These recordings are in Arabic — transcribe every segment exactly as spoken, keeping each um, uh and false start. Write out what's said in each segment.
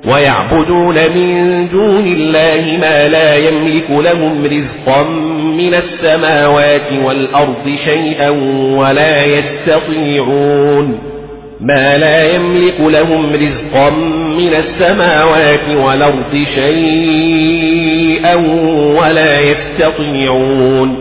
ويعبدون من دون الله ما لا يملك لهم رزقا من السماوات والأرض شيئا ولا يستطيعون ما لا يملك لهم رزقا من السماوات والأرض شيئا ولا يستطيعون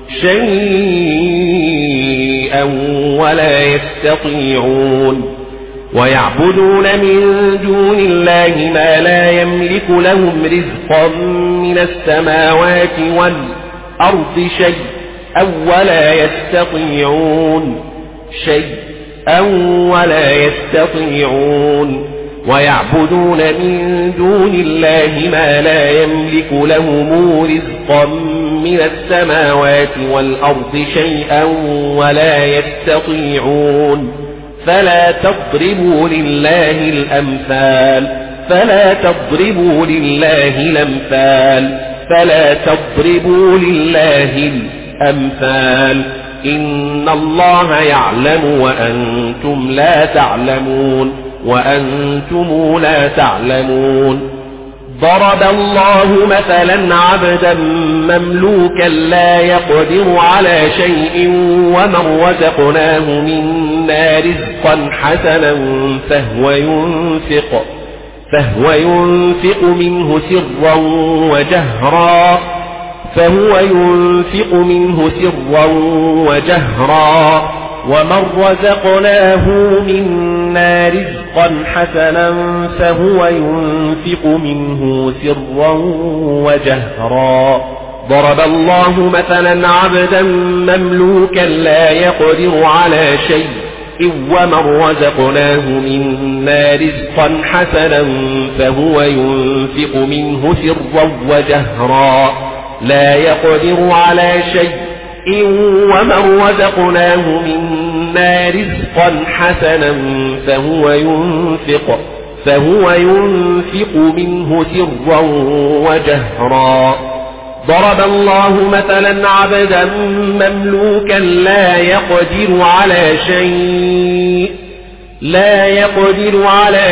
شيئا ولا يستطيعون ويعبدون من دون الله ما لا يملك لهم رزقا من السماوات والأرض شيئا ولا يستطيعون شيئا ولا يستطيعون ويعبدون من دون الله ما لا يملك لهم رزقا من السماوات والأرض شيئا ولا يستطيعون فلا تضربوا لله الأمثال فلا تضربوا لله الأمثال فلا تضربوا لله الأمثال إن الله يعلم وأنتم لا تعلمون وأنتم لا تعلمون ضرب الله مثلا عبدا مملوكا لا يقدر على شيء ومن رزقناه منا رزقا حسنا فهو ينفق فهو ينفق منه سرا وجهرا فهو ينفق منه سرا وجهرا ومن رزقناه منا رزقا حسنا فهو ينفق منه سرا وجهرا ضرب الله مثلا عبدا مملوكا لا يقدر على شيء ومن رزقناه منا رزقا حسنا فهو ينفق منه سرا وجهرا لا يقدر على شيء ومن رزقناه منا رزقا حسنا فهو ينفق فهو ينفق منه سرا وجهرا ضرب الله مثلا عبدا مملوكا لا يقدر على شيء لا يقدر على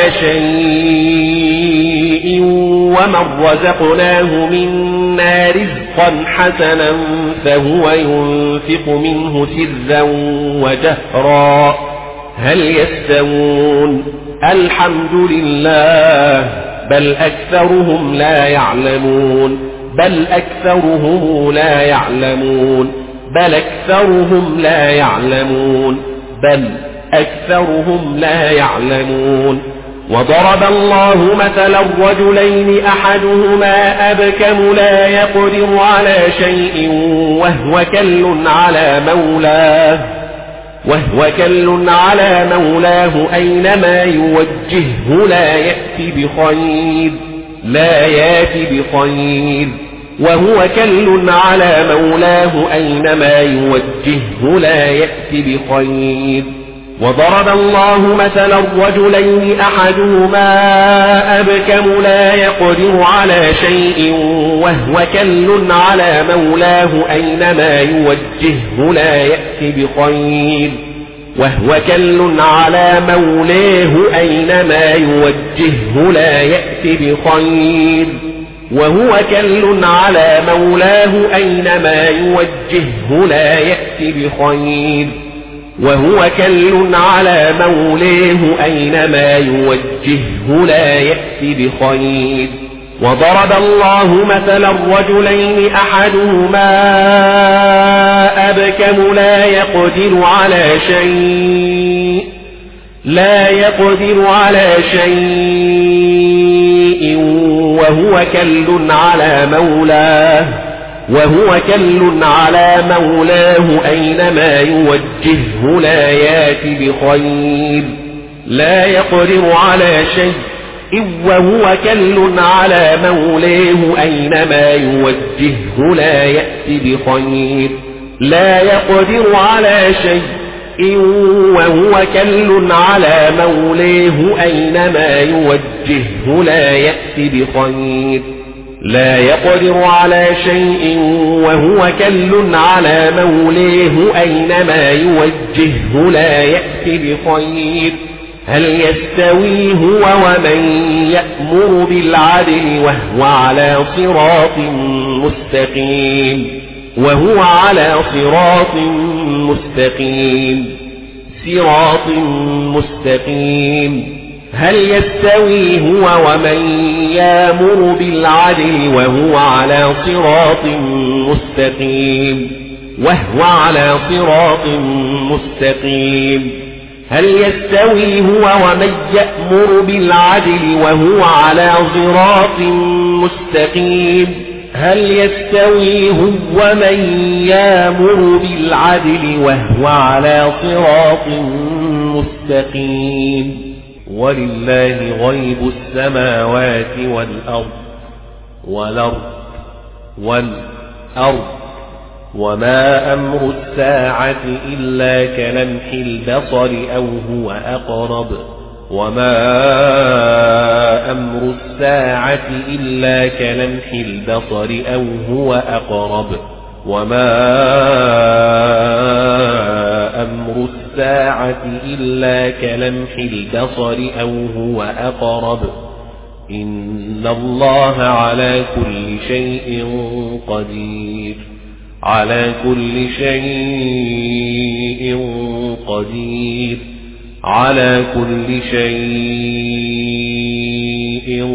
شيء ومن رزقناه منا رزقا حسنا فهو ينفق منه سرا وجهرا هل يستوون الحمد لله بل أكثرهم لا يعلمون بل أكثرهم لا يعلمون بل أكثرهم لا يعلمون بل أكثرهم لا يعلمون وضرب الله مثلا رجلين أحدهما أبكم لا يقدر على شيء وهو كل على مولاه وهو كل على مولاه أينما يوجهه لا يأتي بخير لا يأتي بخير وهو كل على مولاه أينما يوجهه لا يأتي بخير وضرب الله مثلا رجلين أحدهما أبكم لا يقدر على شيء وهو كل على مولاه أينما يوجهه لا يأتي بخير وهو كل على مولاه أينما يوجهه لا يأتي بخير وهو كل على مولاه أينما يوجهه لا يأتي بخير وهو كل على مولاه أينما يوجهه لا يأتي بخير وضرب الله مثلا رجلين أحدهما أبكم لا يقدر على شيء لا يقدر على شيء وهو كل على مولاه وهو كل على مولاه أينما يوجهه لا يأتي بخير لا يقدر على شيء وهو كل على مولاه أينما يوجهه لا يأتي بخير لا يقدر على شيء وهو كل على مولاه أينما يوجهه لا يأتي بخير لا يقدر على شيء وهو كل على مولاه أينما يوجهه لا يأتي بخير هل يستوي هو ومن يأمر بالعدل وهو على صراط مستقيم وهو على صراط مستقيم صراط مستقيم هل يستوي هو ومن يأمر بالعدل وهو على صراط مستقيم وهو على صراط مستقيم هل يستوي هو ومن يأمر بالعدل وهو على صراط مستقيم هل يستوي هو ومن يأمر بالعدل وهو على صراط مستقيم ولله غيب السماوات والأرض والأرض والأرض وما أمر الساعة إلا كلمح البصر أو هو أقرب وما أمر الساعة إلا كلمح البصر أو هو أقرب وما أمر الساعة إلا كلمح البصر أو هو أقرب إن الله على كل شيء قدير على كل شيء قدير على كل شيء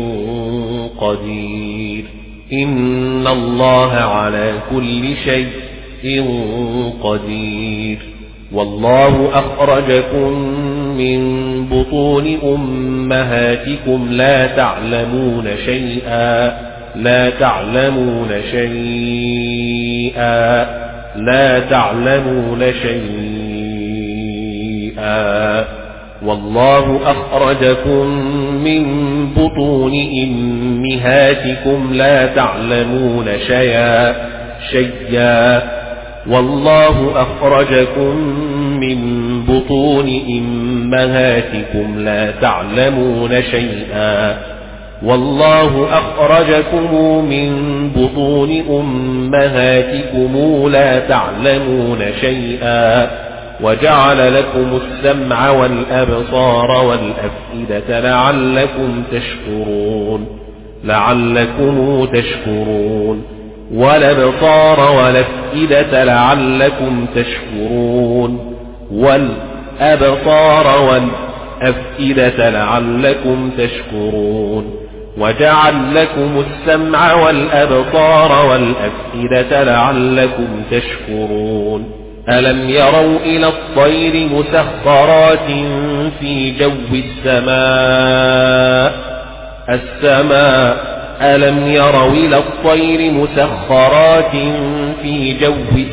قدير إن الله على كل شيء قدير والله أخرجكم من بطون أمهاتكم لا تعلمون شيئا لا تعلمون شيئا لا تعلمون شيئا والله أخرجكم من بطون أمهاتكم لا تعلمون شيئا شيئا والله أخرجكم من بطون أمهاتكم لا تعلمون شيئا والله أخرجكم من بطون أمهاتكم لا تعلمون شيئا وجعل لكم السمع والأبصار والأفئدة لعلكم تشكرون لعلكم تشكرون والأبصار والأفئدة لعلكم تشكرون والأبصار والأفئدة لعلكم تشكرون وجعل لكم السمع والأبصار والأفئدة لعلكم تشكرون ألم يروا إلى الطير مسخرات في جو السماء السماء ألم يروا إلى الطير مسخرات في جو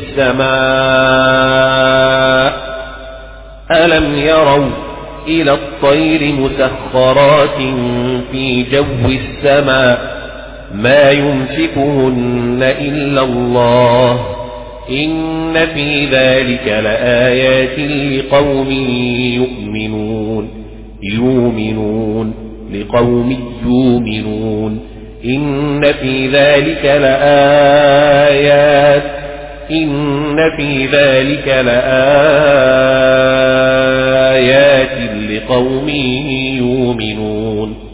السماء ألم يروا إلى الطير مسخرات في جو السماء ما يمسكهن إلا الله إن في ذلك لآيات لقوم يؤمنون يؤمنون لقوم يؤمنون إن في ذلك لآيات إن في ذلك لآيات لقوم يؤمنون